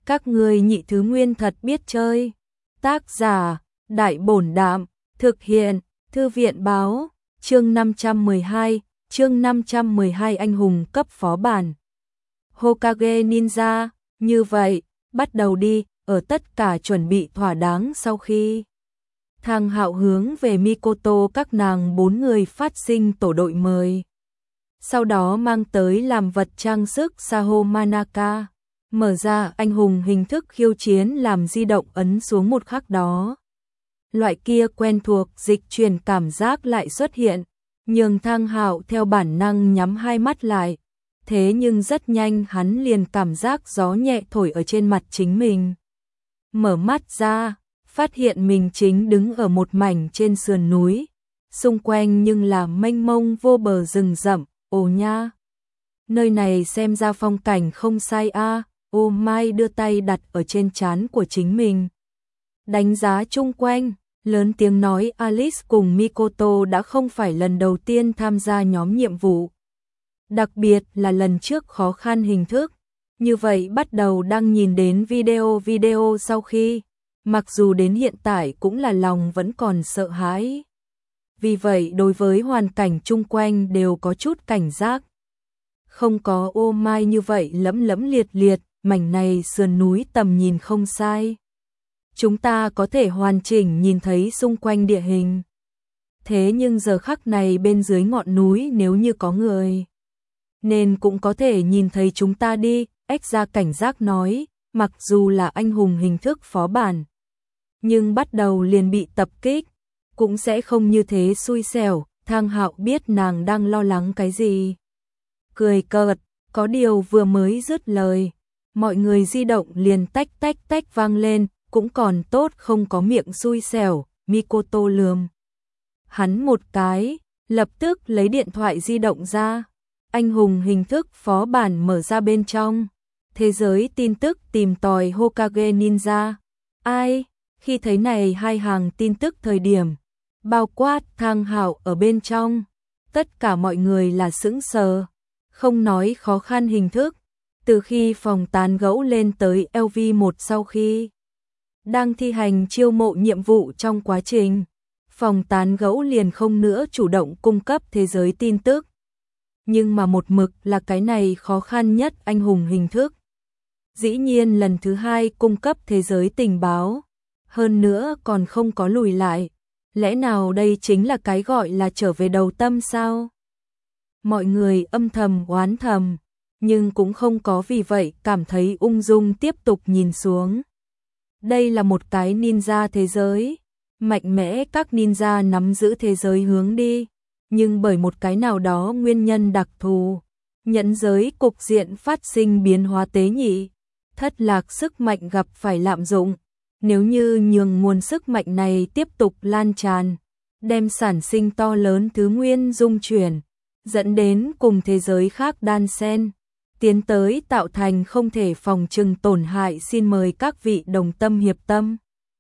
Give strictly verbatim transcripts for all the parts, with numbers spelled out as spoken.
Các ngươi nhị thứ nguyên thật biết chơi. Tác giả, Đại Bổn Đạm, thực hiện, Thư viện Báo, chương năm trăm mười hai, chương năm trăm mười hai anh hùng cấp phó bản. Hokage Ninja, như vậy, bắt đầu đi, ở tất cả chuẩn bị thỏa đáng sau khi Thang Hạo hướng về Mikoto các nàng bốn người phát sinh tổ đội mời. Sau đó mang tới làm vật trang sức Saho Manaka, mở ra anh hùng hình thức khiêu chiến làm di động ấn xuống một khắc đó. Loại kia quen thuộc dịch truyền cảm giác lại xuất hiện, nhường Thang Hạo theo bản năng nhắm hai mắt lại. Thế nhưng rất nhanh hắn liền cảm giác gió nhẹ thổi ở trên mặt chính mình. Mở mắt ra, phát hiện mình chính đứng ở một mảnh trên sườn núi, xung quanh nhưng là mênh mông vô bờ rừng rậm, ồ nha. Nơi này xem ra phong cảnh không sai a. Ô Mai đưa tay đặt ở trên trán của chính mình. Đánh giá chung quanh, lớn tiếng nói Alice cùng Mikoto đã không phải lần đầu tiên tham gia nhóm nhiệm vụ. Đặc biệt là lần trước khó khăn hình thức. Như vậy bắt đầu đang nhìn đến video video sau khi, mặc dù đến hiện tại cũng là lòng vẫn còn sợ hãi. Vì vậy đối với hoàn cảnh chung quanh đều có chút cảnh giác. Không có Ô Mai như vậy lẫm lẫm liệt liệt, mảnh này sườn núi tầm nhìn không sai. Chúng ta có thể hoàn chỉnh nhìn thấy xung quanh địa hình. Thế nhưng giờ khắc này bên dưới ngọn núi nếu như có người, nên cũng có thể nhìn thấy chúng ta đi, ếch ra cảnh giác nói, mặc dù là anh hùng hình thức phó bản. Nhưng bắt đầu liền bị tập kích, cũng sẽ không như thế xui xẻo. Thang Hạo biết nàng đang lo lắng cái gì. Cười cợt, có điều vừa mới dứt lời, mọi người di động liền tách tách tách vang lên, cũng còn tốt không có miệng xui xẻo. Mikoto lườm hắn một cái, lập tức lấy điện thoại di động ra. Anh hùng hình thức phó bản mở ra bên trong. Thế giới tin tức tìm tòi Hokage Ninja. Ai? Khi thấy này hai hàng tin tức thời điểm, bao quát Thang Hạo ở bên trong, tất cả mọi người là sững sờ. Không nói khó khăn hình thức, từ khi phòng tán gẫu lên tới L V một sau khi đang thi hành chiêu mộ nhiệm vụ trong quá trình, phòng tán gẫu liền không nữa chủ động cung cấp thế giới tin tức. Nhưng mà một mực là cái này khó khăn nhất anh hùng hình thức. Dĩ nhiên lần thứ hai cung cấp thế giới tình báo, hơn nữa còn không có lùi lại. Lẽ nào đây chính là cái gọi là trở về đầu tâm sao? Mọi người âm thầm oán thầm, nhưng cũng không có vì vậy cảm thấy ung dung tiếp tục nhìn xuống. Đây là một cái ninja thế giới, mạnh mẽ các ninja nắm giữ thế giới hướng đi, nhưng bởi một cái nào đó nguyên nhân đặc thù, nhẫn giới cục diện phát sinh biến hóa tế nhị, thất lạc sức mạnh gặp phải lạm dụng. Nếu như nhường nguồn sức mạnh này tiếp tục lan tràn, đem sản sinh to lớn thứ nguyên dung chuyển, dẫn đến cùng thế giới khác đan xen, tiến tới tạo thành không thể phòng trừng tổn hại. Xin mời các vị đồng tâm hiệp tâm,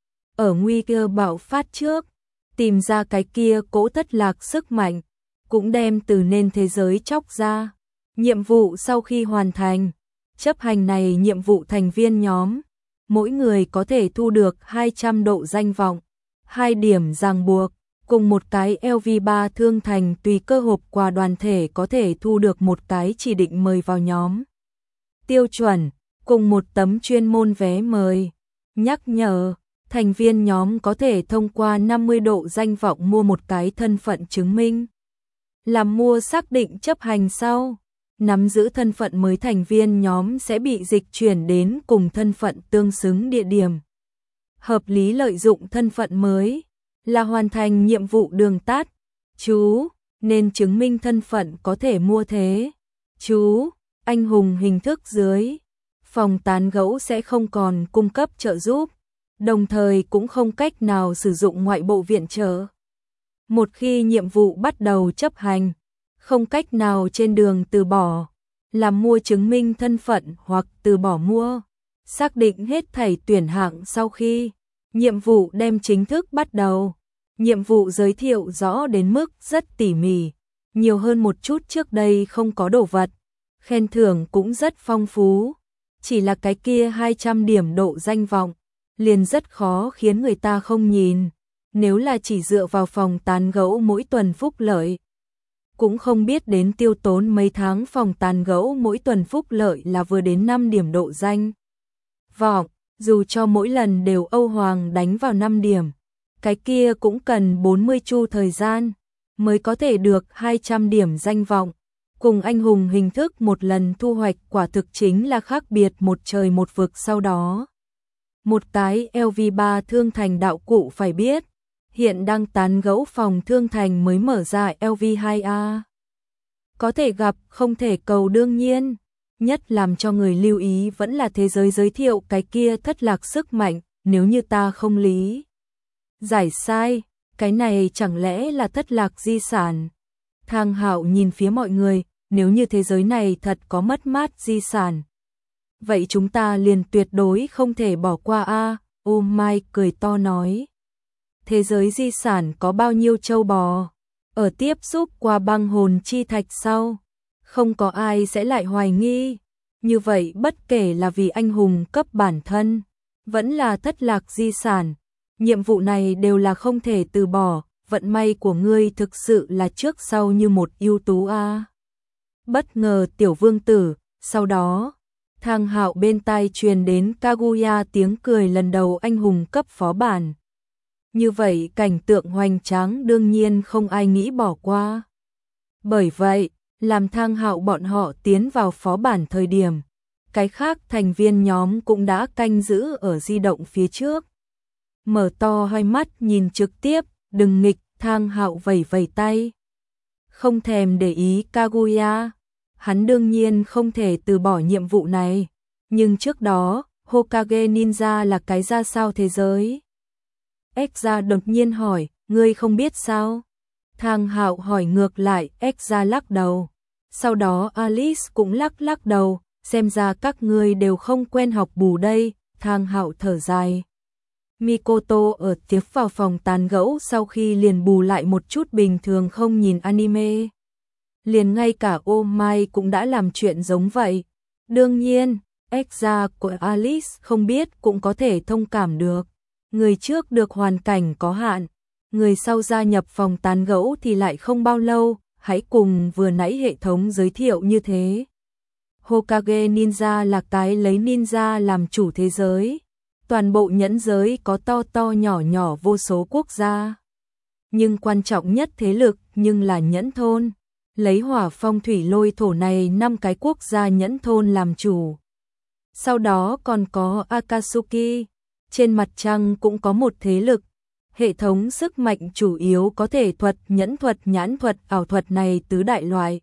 ở nguy cơ bạo phát trước, tìm ra cái kia cỗ thất lạc sức mạnh, cũng đem từ nên thế giới chóc ra. Nhiệm vụ sau khi hoàn thành, chấp hành này nhiệm vụ thành viên nhóm, mỗi người có thể thu được hai trăm độ danh vọng, hai điểm ràng buộc, cùng một cái L V ba thương thành tùy cơ hộp quà đoàn thể có thể thu được một cái chỉ định mời vào nhóm tiêu chuẩn, cùng một tấm chuyên môn vé mời. Nhắc nhở, thành viên nhóm có thể thông qua năm mươi độ danh vọng mua một cái thân phận chứng minh. Làm mua xác định chấp hành sau, nắm giữ thân phận mới thành viên nhóm sẽ bị dịch chuyển đến cùng thân phận tương xứng địa điểm. Hợp lý lợi dụng thân phận mới là hoàn thành nhiệm vụ đường tắt. Chú, nên chứng minh thân phận có thể mua thế. Chú, anh hùng hình thức dưới, phòng tán gẫu sẽ không còn cung cấp trợ giúp, đồng thời cũng không cách nào sử dụng ngoại bộ viện trợ. Một khi nhiệm vụ bắt đầu chấp hành, không cách nào trên đường từ bỏ, làm mua chứng minh thân phận hoặc từ bỏ mua. Xác định hết thảy tuyển hạng sau khi nhiệm vụ đem chính thức bắt đầu. Nhiệm vụ giới thiệu rõ đến mức rất tỉ mỉ, nhiều hơn một chút trước đây không có đồ vật. Khen thưởng cũng rất phong phú. Chỉ là cái kia hai trăm điểm độ danh vọng, liền rất khó khiến người ta không nhìn. Nếu là chỉ dựa vào phòng tán gẫu mỗi tuần phúc lợi, cũng không biết đến tiêu tốn mấy tháng phòng tán gẫu mỗi tuần phúc lợi là vừa đến năm điểm độ danh vọng, dù cho mỗi lần đều Âu Hoàng đánh vào năm điểm, cái kia cũng cần bốn mươi chu thời gian mới có thể được hai trăm điểm danh vọng. Cùng anh hùng hình thức một lần thu hoạch quả thực chính là khác biệt một trời một vực. Sau đó, một cái L V ba Thương Thành đạo cụ phải biết, hiện đang tán gẫu phòng Thương Thành mới mở ra L V hai A. Có thể gặp, không thể cầu đương nhiên. Nhất làm cho người lưu ý vẫn là thế giới giới thiệu cái kia thất lạc sức mạnh, nếu như ta không lý giải sai, cái này chẳng lẽ là thất lạc di sản. Thang Hạo nhìn phía mọi người, nếu như thế giới này thật có mất mát di sản, vậy chúng ta liền tuyệt đối không thể bỏ qua a. Ô Mai cười to nói, thế giới di sản có bao nhiêu châu bò, ở tiếp xúc qua băng hồn chi thạch sau, không có ai sẽ lại hoài nghi. Như vậy bất kể là vì anh hùng cấp bản thân, vẫn là thất lạc di sản, nhiệm vụ này đều là không thể từ bỏ. Vận may của ngươi thực sự là trước sau như một ưu tú a. Bất ngờ tiểu vương tử, sau đó, Thang Hạo bên tai truyền đến Kaguya tiếng cười lần đầu anh hùng cấp phó bản. Như vậy cảnh tượng hoành tráng đương nhiên không ai nghĩ bỏ qua. Bởi vậy, làm Thang Hạo bọn họ tiến vào phó bản thời điểm, cái khác thành viên nhóm cũng đã canh giữ ở di động phía trước. Mở to hai mắt nhìn trực tiếp, đừng nghịch. Thang Hạo vẩy vẩy tay, không thèm để ý Kaguya. Hắn đương nhiên không thể từ bỏ nhiệm vụ này, nhưng trước đó, Hokage Ninja là cái ra sao thế giới? Exra đột nhiên hỏi, ngươi không biết sao? Thang Hạo hỏi ngược lại, Exra lắc đầu. Sau đó Alice cũng lắc lắc đầu, xem ra các ngươi đều không quen học bù đây. Thang Hạo thở dài. Mikoto ở tiếp vào phòng tán gẫu sau khi liền bù lại một chút bình thường không nhìn anime. Liền ngay cả Oh My cũng đã làm chuyện giống vậy. Đương nhiên, Exra của Alice không biết cũng có thể thông cảm được. Người trước được hoàn cảnh có hạn, người sau gia nhập phòng tán gẫu thì lại không bao lâu, hãy cùng vừa nãy hệ thống giới thiệu như thế. Hokage Ninja là cái lấy ninja làm chủ thế giới. Toàn bộ nhẫn giới có to to nhỏ nhỏ vô số quốc gia. Nhưng quan trọng nhất thế lực nhưng là nhẫn thôn. Lấy hỏa phong thủy lôi thổ này năm cái quốc gia nhẫn thôn làm chủ. Sau đó còn có Akatsuki. Trên mặt trăng cũng có một thế lực. Hệ thống sức mạnh chủ yếu có thể thuật, nhẫn thuật, nhãn thuật, ảo thuật này tứ đại loại.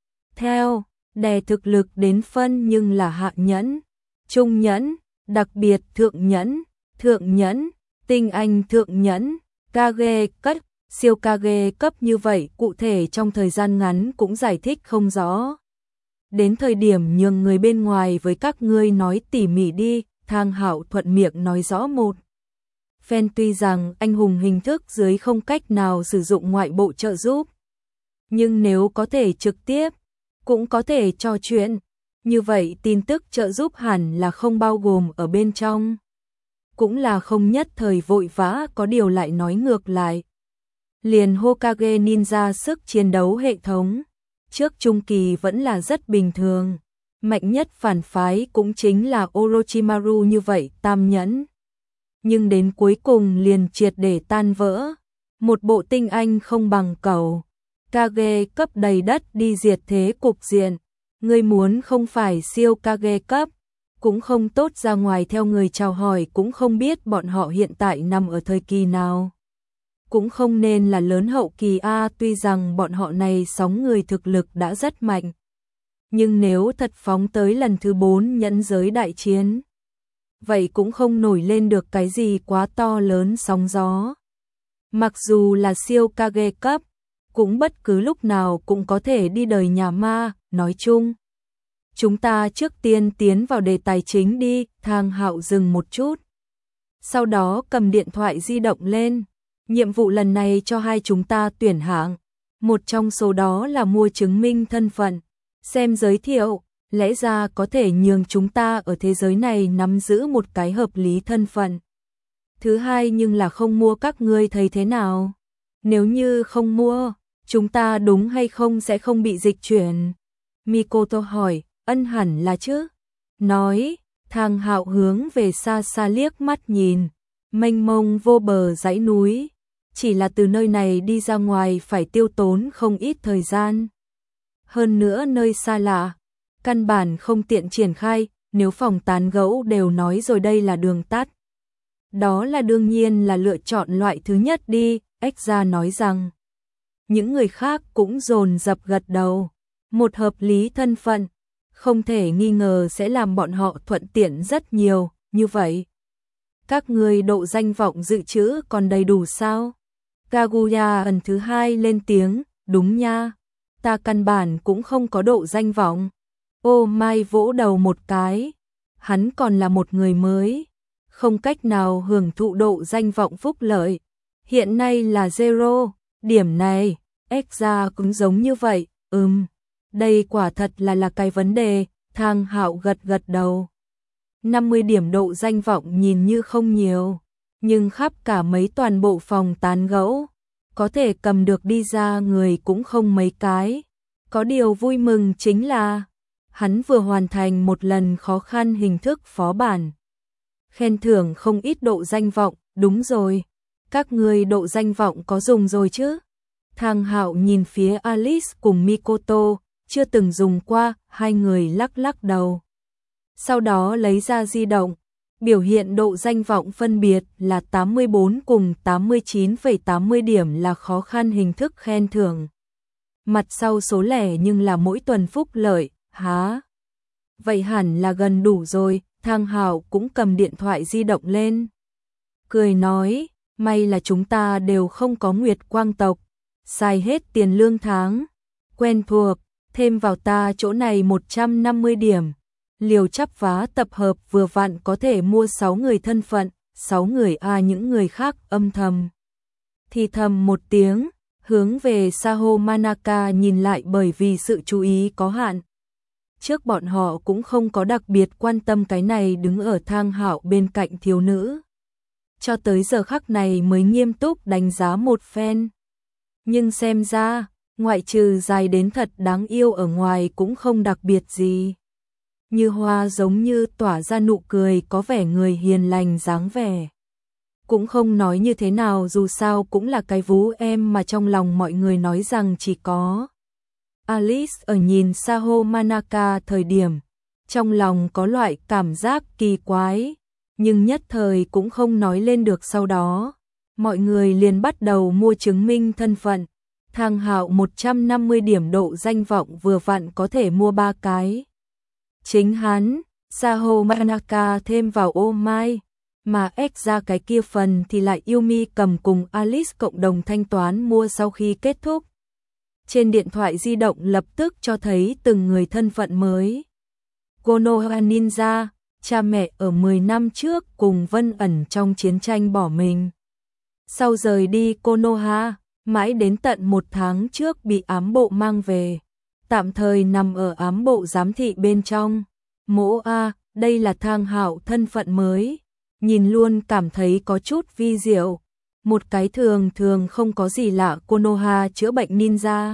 Theo, đè thực lực đến phân nhưng là hạ nhẫn, trung nhẫn, đặc biệt thượng nhẫn, thượng nhẫn, tinh anh thượng nhẫn, kage cấp, siêu kage cấp như vậy cụ thể trong thời gian ngắn cũng giải thích không rõ. Đến thời điểm nhường người bên ngoài với các ngươi nói tỉ mỉ đi. Thang Hạo thuận miệng nói rõ một phen. Tuy rằng anh hùng hình thức dưới không cách nào sử dụng ngoại bộ trợ giúp, nhưng nếu có thể trực tiếp, cũng có thể trò chuyện, như vậy tin tức trợ giúp hẳn là không bao gồm ở bên trong. Cũng là không nhất thời vội vã có điều lại nói ngược lại. Liền Hokage Ninja sức chiến đấu hệ thống, trước trung kỳ vẫn là rất bình thường. Mạnh nhất phản phái cũng chính là Orochimaru như vậy tam nhẫn. Nhưng đến cuối cùng liền triệt để tan vỡ. Một bộ tinh anh không bằng cầu. Kage cấp đầy đất đi diệt thế cục diện. Ngươi muốn không phải siêu Kage cấp, cũng không tốt ra ngoài theo người chào hỏi cũng không biết bọn họ hiện tại nằm ở thời kỳ nào. Cũng không nên là lớn hậu kỳ A, tuy rằng bọn họ này sóng người thực lực đã rất mạnh. Nhưng nếu thật phóng tới lần thứ bốn nhẫn giới đại chiến, vậy cũng không nổi lên được cái gì quá to lớn sóng gió. Mặc dù là siêu Kage cấp, cũng bất cứ lúc nào cũng có thể đi đời nhà ma. Nói chung, chúng ta trước tiên tiến vào đề tài chính đi. Thang Hạo dừng một chút, sau đó cầm điện thoại di động lên. Nhiệm vụ lần này cho hai chúng ta tuyển hạng, một trong số đó là mua chứng minh thân phận. Xem giới thiệu, lẽ ra có thể nhường chúng ta ở thế giới này nắm giữ một cái hợp lý thân phận. Thứ hai nhưng là không mua các ngươi thấy thế nào? Nếu như không mua, chúng ta đúng hay không sẽ không bị dịch chuyển? Mikoto hỏi, ân hẳn là chứ. Nói, Thang Hạo hướng về xa xa liếc mắt nhìn, mênh mông vô bờ dãy núi. Chỉ là từ nơi này đi ra ngoài phải tiêu tốn không ít thời gian. Hơn nữa nơi xa lạ, căn bản không tiện triển khai, nếu phòng tán gẫu đều nói rồi đây là đường tắt. Đó là đương nhiên là lựa chọn loại thứ nhất đi, Exra nói rằng. Những người khác cũng dồn dập gật đầu. Một hợp lý thân phận, không thể nghi ngờ sẽ làm bọn họ thuận tiện rất nhiều, như vậy. Các người độ danh vọng dự trữ còn đầy đủ sao? Kaguya ẩn thứ hai lên tiếng, đúng nha, ta căn bản cũng không có độ danh vọng. Ô Mai vỗ đầu một cái, hắn còn là một người mới, không cách nào hưởng thụ độ danh vọng phúc lợi. Hiện nay là zero, điểm này, Exra cũng giống như vậy, ừm, đây quả thật là là cái vấn đề, Thang Hạo gật gật đầu. năm mươi điểm độ danh vọng nhìn như không nhiều, nhưng khắp cả mấy toàn bộ phòng tán gẫu, có thể cầm được đi ra người cũng không mấy cái. Có điều vui mừng chính là, hắn vừa hoàn thành một lần khó khăn hình thức phó bản. Khen thưởng không ít độ danh vọng, đúng rồi. Các người độ danh vọng có dùng rồi chứ? Thang Hạo nhìn phía Alice cùng Mikoto, chưa từng dùng qua, hai người lắc lắc đầu. Sau đó lấy ra di động, biểu hiện độ danh vọng phân biệt là tám mươi bốn cùng tám mươi chín phẩy tám mươi điểm là khó khăn hình thức khen thưởng. Mặt sau số lẻ nhưng là mỗi tuần phúc lợi, há? Vậy hẳn là gần đủ rồi, Thang Hạo cũng cầm điện thoại di động lên. Cười nói, may là chúng ta đều không có Nguyệt Quang tộc, xài hết tiền lương tháng, quen thuộc, thêm vào ta chỗ này một trăm năm mươi điểm. Liều chắp vá tập hợp vừa vặn có thể mua sáu người thân phận, sáu người a những người khác âm thầm. Thì thầm một tiếng, hướng về Saho Manaka nhìn lại bởi vì sự chú ý có hạn. Trước bọn họ cũng không có đặc biệt quan tâm cái này đứng ở Thang Hạo bên cạnh thiếu nữ. Cho tới giờ khắc này mới nghiêm túc đánh giá một phen. Nhưng xem ra, ngoại trừ dài đến thật đáng yêu ở ngoài cũng không đặc biệt gì. Như hoa giống như tỏa ra nụ cười có vẻ người hiền lành dáng vẻ. Cũng không nói như thế nào dù sao cũng là cái vú em mà trong lòng mọi người nói rằng chỉ có. Alice ở nhìn Saho Manaka thời điểm, trong lòng có loại cảm giác kỳ quái, nhưng nhất thời cũng không nói lên được sau đó. Mọi người liền bắt đầu mua chứng minh thân phận. Thang Hạo một trăm năm mươi điểm độ danh vọng vừa vặn có thể mua ba cái. Chính hắn, Saho Manaka thêm vào ô mai, mà ép ra cái kia phần thì lại Yumi cầm cùng Alice cộng đồng thanh toán mua sau khi kết thúc. Trên điện thoại di động lập tức cho thấy từng người thân phận mới. Konoha Ninja, cha mẹ ở mười năm trước cùng Vân ẩn trong chiến tranh bỏ mình. Sau rời đi Konoha, mãi đến tận một tháng trước bị ám bộ mang về. Tạm thời nằm ở ám bộ giám thị bên trong. Mỗ A, đây là Thang Hạo thân phận mới. Nhìn luôn cảm thấy có chút vi diệu. Một cái thường thường không có gì lạ Konoha chữa bệnh ninja.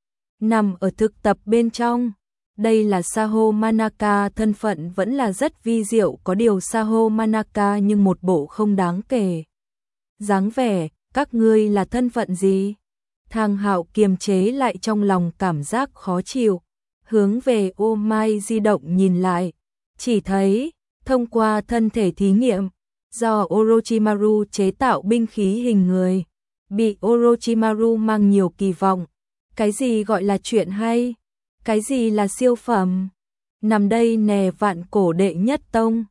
Nằm ở thực tập bên trong. Đây là Saho Manaka thân phận vẫn là rất vi diệu có điều Saho Manaka nhưng một bộ không đáng kể. Dáng vẻ, các ngươi là thân phận gì? Thang Hạo kiềm chế lại trong lòng cảm giác khó chịu, hướng về ô mai di động nhìn lại, chỉ thấy, thông qua thân thể thí nghiệm, do Orochimaru chế tạo binh khí hình người, bị Orochimaru mang nhiều kỳ vọng. Cái gì gọi là chuyện hay? Cái gì là siêu phẩm? Nằm đây nè vạn cổ đệ nhất tông,